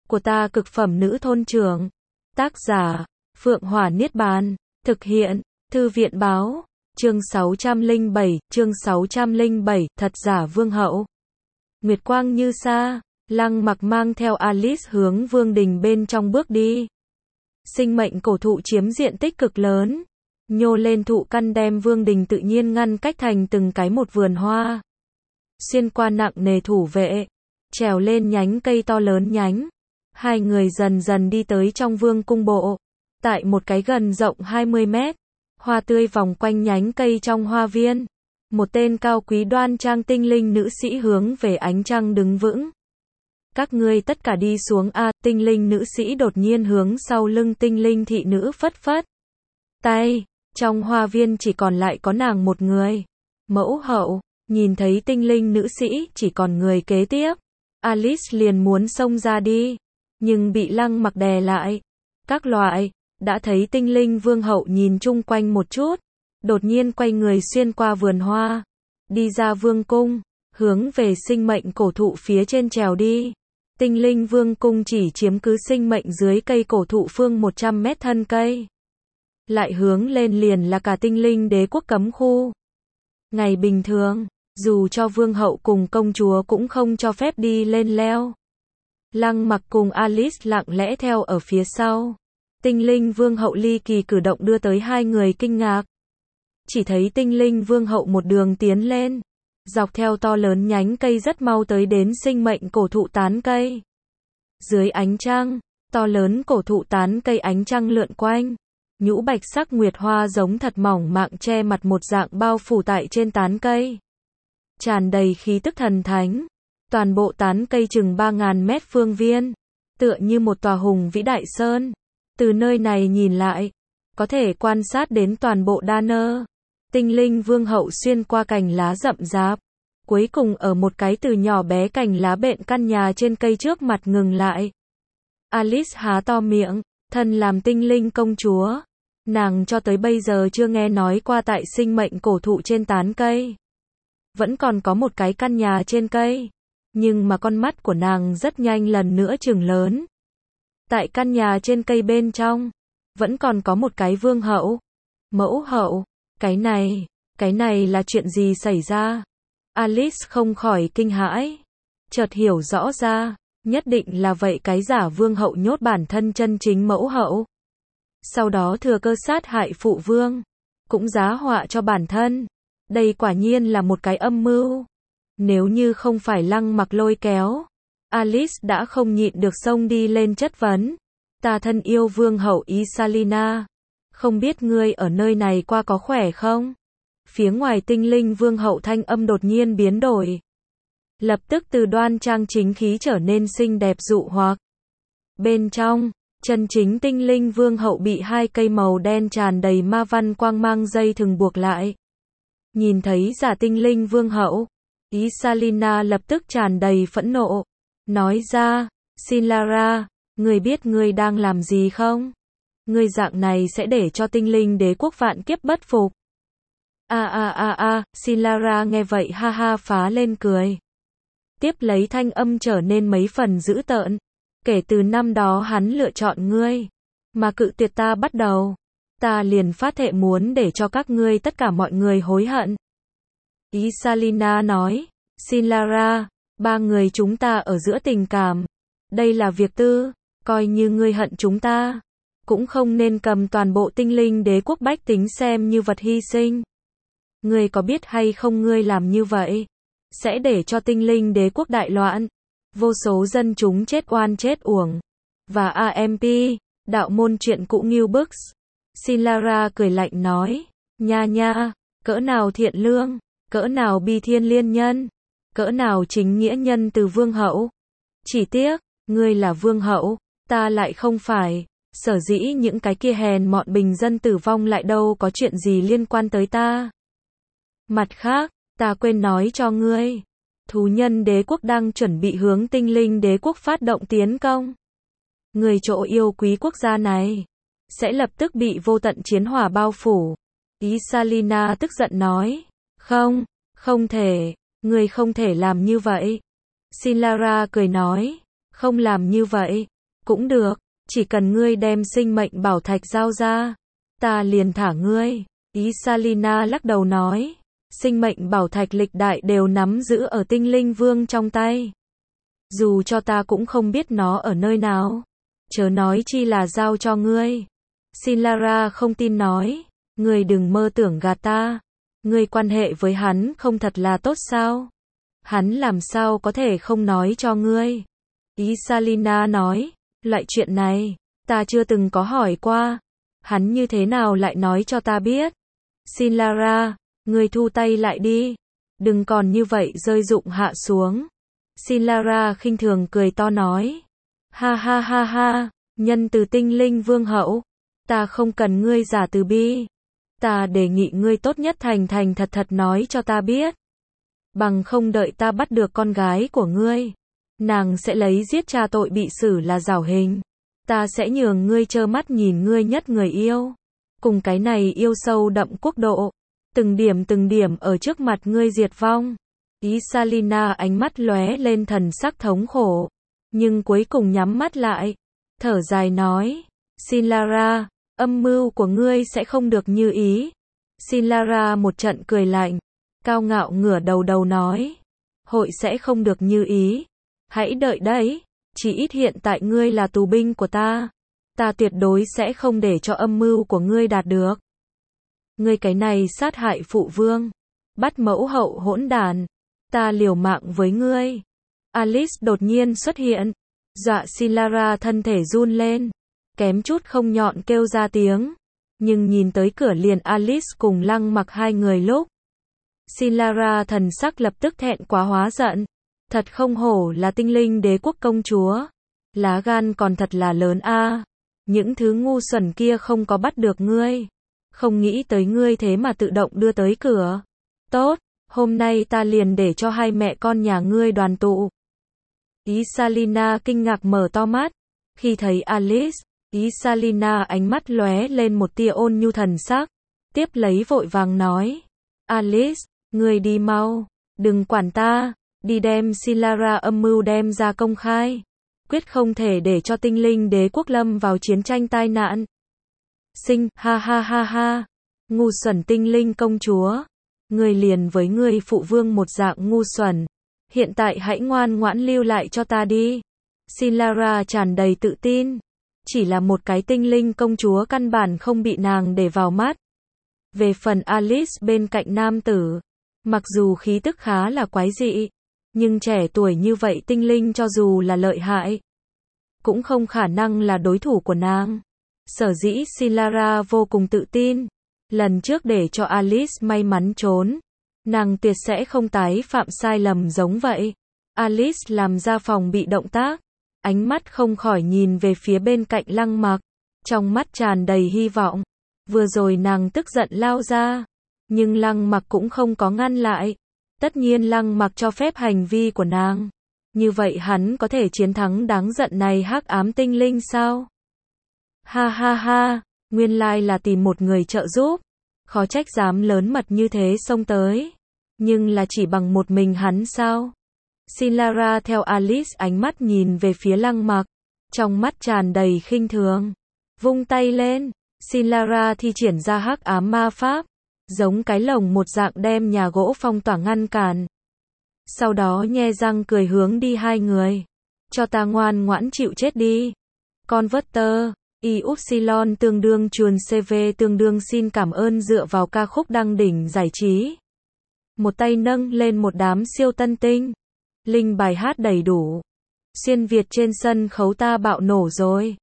của ta cực phẩm nữ thôn trưởng. Tác giả, Phượng Hỏa Niết Bàn. Thực hiện, Thư viện Báo. Chương 607, thật giả vương hậu. Nguyệt quang như xa, Lăng Mặc mang theo Alice hướng vương đình bên trong bước đi. Sinh mệnh cổ thụ chiếm diện tích cực lớn, nhô lên thụ căn đem vương đình tự nhiên ngăn cách thành từng cái một vườn hoa. Xuyên qua nặng nề thủ vệ, trèo lên nhánh cây to lớn nhánh, hai người dần dần đi tới trong vương cung bộ. Tại một cái gần rộng 20 mét, hoa tươi vòng quanh nhánh cây trong hoa viên. Một tên cao quý đoan trang tinh linh nữ sĩ hướng về ánh trăng đứng vững. Các ngươi tất cả đi xuống a, tinh linh nữ sĩ đột nhiên hướng sau lưng tinh linh thị nữ phất phất tay, trong hoa viên chỉ còn lại có nàng một người. Mẫu hậu, nhìn thấy tinh linh nữ sĩ chỉ còn người kế tiếp, Alice liền muốn xông ra đi, nhưng bị Lăng Mặc đè lại. Các loại, đã thấy tinh linh vương hậu nhìn chung quanh một chút, đột nhiên quay người xuyên qua vườn hoa, đi ra vương cung, hướng về sinh mệnh cổ thụ phía trên trèo đi. Tinh linh vương cung chỉ chiếm cứ sinh mệnh dưới cây cổ thụ phương 100 mét thân cây. Lại hướng lên liền là cả tinh linh đế quốc cấm khu. Ngày bình thường, dù cho vương hậu cùng công chúa cũng không cho phép đi lên leo. Lăng Mặc cùng Alice lặng lẽ theo ở phía sau. Tinh linh vương hậu ly kỳ cử động đưa tới hai người kinh ngạc. Chỉ thấy tinh linh vương hậu một đường tiến lên, dọc theo to lớn nhánh cây rất mau tới đến sinh mệnh cổ thụ tán cây. Dưới ánh trăng, to lớn cổ thụ tán cây ánh trăng lượn quanh, nhũ bạch sắc nguyệt hoa giống thật mỏng mạng che mặt một dạng bao phủ tại trên tán cây. Tràn đầy khí tức thần thánh, toàn bộ tán cây chừng 3.000 mét phương viên, tựa như một tòa hùng vĩ đại sơn. Từ nơi này nhìn lại, có thể quan sát đến toàn bộ đa nơ. Tinh linh vương hậu xuyên qua cành lá rậm rạp, cuối cùng ở một cái từ nhỏ bé cành lá bện căn nhà trên cây trước mặt ngừng lại. Alice há to miệng, thân làm tinh linh công chúa, nàng cho tới bây giờ chưa nghe nói qua tại sinh mệnh cổ thụ trên tán cây. Vẫn còn có một cái căn nhà trên cây, nhưng mà con mắt của nàng rất nhanh lần nữa trừng lớn. Tại căn nhà trên cây bên trong, vẫn còn có một cái vương hậu. Mẫu hậu, cái này là chuyện gì xảy ra? Alice không khỏi kinh hãi, chợt hiểu rõ ra, nhất định là vậy cái giả vương hậu nhốt bản thân chân chính mẫu hậu. Sau đó thừa cơ sát hại phụ vương, cũng giá họa cho bản thân. Đây quả nhiên là một cái âm mưu. Nếu như không phải Lăng Mặc lôi kéo, Alice đã không nhịn được xông đi lên chất vấn. Ta thân yêu vương hậu Isalina, không biết ngươi ở nơi này qua có khỏe không? Phía ngoài tinh linh vương hậu thanh âm đột nhiên biến đổi. Lập tức từ đoan trang chính khí trở nên xinh đẹp dụ hoặc. Bên trong, chân chính tinh linh vương hậu bị hai cây màu đen tràn đầy ma văn quang mang dây thừng buộc lại. Nhìn thấy giả tinh linh vương hậu, Isalina lập tức tràn đầy phẫn nộ. Nói ra, Sinlara, ngươi biết ngươi đang làm gì không? Ngươi dạng này sẽ để cho tinh linh đế quốc vạn kiếp bất phục. Sinlara nghe vậy ha ha phá lên cười. Tiếp lấy thanh âm trở nên mấy phần dữ tợn. Kể từ năm đó hắn lựa chọn ngươi, mà cự tuyệt ta bắt đầu, ta liền phát thệ muốn để cho các ngươi tất cả mọi người hối hận. Isalina nói, Sinlara, ba người chúng ta ở giữa tình cảm. Đây là việc tư, coi như ngươi hận chúng ta, cũng không nên cầm toàn bộ tinh linh đế quốc bách tính xem như vật hy sinh. Ngươi có biết hay không ngươi làm như vậy sẽ để cho tinh linh đế quốc đại loạn, vô số dân chúng chết oan chết uổng. Và AMP, đạo môn truyện cũ New Books. Sinlara cười lạnh nói, nha, cỡ nào thiện lương, cỡ nào bi thiên liên nhân, cỡ nào chính nghĩa nhân từ vương hậu. Chỉ tiếc, ngươi là vương hậu, ta lại không phải. Sở dĩ những cái kia hèn mọn bình dân tử vong lại đâu có chuyện gì liên quan tới ta. Mặt khác, ta quên nói cho ngươi, thú nhân đế quốc đang chuẩn bị hướng tinh linh đế quốc phát động tiến công. Người chỗ yêu quý quốc gia này sẽ lập tức bị vô tận chiến hỏa bao phủ. Isalina tức giận nói, không thể, ngươi không thể làm như vậy. Sinlara cười nói, không làm như vậy, Cũng được, chỉ cần ngươi đem sinh mệnh bảo thạch giao ra, ta liền thả ngươi. Isalina lắc đầu nói, sinh mệnh bảo thạch lịch đại đều nắm giữ ở tinh linh vương trong tay. Dù cho ta cũng không biết nó ở nơi nào, chớ nói chi là giao cho ngươi. Sinlara không tin nói, ngươi đừng mơ tưởng gạt ta, ngươi quan hệ với hắn không thật là tốt sao? Hắn làm sao có thể không nói cho ngươi? Isalina nói, loại chuyện này, ta chưa từng có hỏi qua, hắn như thế nào lại nói cho ta biết? Sinlara, ngươi thu tay lại đi, đừng còn như vậy rơi rụng hạ xuống. Sinlara khinh thường cười to nói, ha ha ha ha, nhân từ tinh linh vương hậu, ta không cần ngươi giả từ bi, ta đề nghị ngươi tốt nhất thành thành thật thật nói cho ta biết, bằng không đợi ta bắt được con gái của ngươi, nàng sẽ lấy giết cha tội bị xử là giảo hình, ta sẽ nhường ngươi trơ mắt nhìn ngươi nhất người yêu, cùng cái này yêu sâu đậm quốc độ, từng điểm ở trước mặt ngươi diệt vong. Isalina ánh mắt lóe lên thần sắc thống khổ, nhưng cuối cùng nhắm mắt lại, thở dài nói, Sinlara, âm mưu của ngươi sẽ không được như ý. Sinlara một trận cười lạnh, cao ngạo ngửa đầu nói, hội sẽ không được như ý, hãy đợi đấy, chỉ ít hiện tại ngươi là tù binh của ta tuyệt đối sẽ không để cho âm mưu của ngươi đạt được. Ngươi cái này sát hại phụ vương, bắt mẫu hậu hỗn đản, ta liều mạng với ngươi. Alice đột nhiên xuất hiện, dọa Sinlara thân thể run lên, kém chút không nhọn kêu ra tiếng, nhưng nhìn tới cửa liền Alice cùng Lăng Mặc hai người lúc, Sinlara thần sắc lập tức thẹn quá hóa giận, thật không hổ là tinh linh đế quốc công chúa, lá gan còn thật là lớn a, những thứ ngu xuẩn kia không có bắt được ngươi, không nghĩ tới ngươi thế mà tự động đưa tới cửa. Tốt, hôm nay ta liền để cho hai mẹ con nhà ngươi đoàn tụ. Isalina kinh ngạc mở to mắt, khi thấy Alice, Isalina ánh mắt lóe lên một tia ôn nhu thần sắc, tiếp lấy vội vàng nói, Alice, ngươi đi mau, đừng quản ta, đi đem Sinlara âm mưu đem ra công khai, quyết không thể để cho tinh linh đế quốc lâm vào chiến tranh tai nạn. Ha ha ha ha, ngu xuẩn tinh linh công chúa, ngươi liền với ngươi phụ vương một dạng ngu xuẩn, hiện tại hãy ngoan ngoãn lưu lại cho ta đi. Sinlara tràn đầy tự tin, chỉ là một cái tinh linh công chúa căn bản không bị nàng để vào mắt. Về phần Alice bên cạnh nam tử, mặc dù khí tức khá là quái dị, nhưng trẻ tuổi như vậy tinh linh cho dù là lợi hại, cũng không khả năng là đối thủ của nàng. Sở dĩ Sinlara vô cùng tự tin, lần trước để cho Alice may mắn trốn, nàng tuyệt sẽ không tái phạm sai lầm giống vậy. Alice làm ra phòng bị động tác, ánh mắt không khỏi nhìn về phía bên cạnh Lăng Mặc, trong mắt tràn đầy hy vọng. Vừa rồi nàng tức giận lao ra, nhưng Lăng Mặc cũng không có ngăn lại. Tất nhiên Lăng Mặc cho phép hành vi của nàng, như vậy hắn có thể chiến thắng đáng giận này hắc ám tinh linh sao? Ha ha ha, nguyên lai là tìm một người trợ giúp, khó trách dám lớn mật như thế xông tới, nhưng là chỉ bằng một mình hắn sao? Sinlara theo Alice ánh mắt nhìn về phía Lăng Mặc, trong mắt tràn đầy khinh thường, vung tay lên, Sinlara thi triển ra hắc ám ma pháp, giống cái lồng một dạng đem nhà gỗ phong tỏa ngăn cản. Sau đó nhe răng cười hướng đi hai người, cho ta ngoan ngoãn chịu chết đi. Converter, Upsilon tương đương chuồn CV tương đương xin cảm ơn dựa vào ca khúc đăng đỉnh giải trí. Một tay nâng lên một đám siêu tân tinh. Linh bài hát đầy đủ. Xuyên Việt trên sân khấu ta bạo nổ rồi.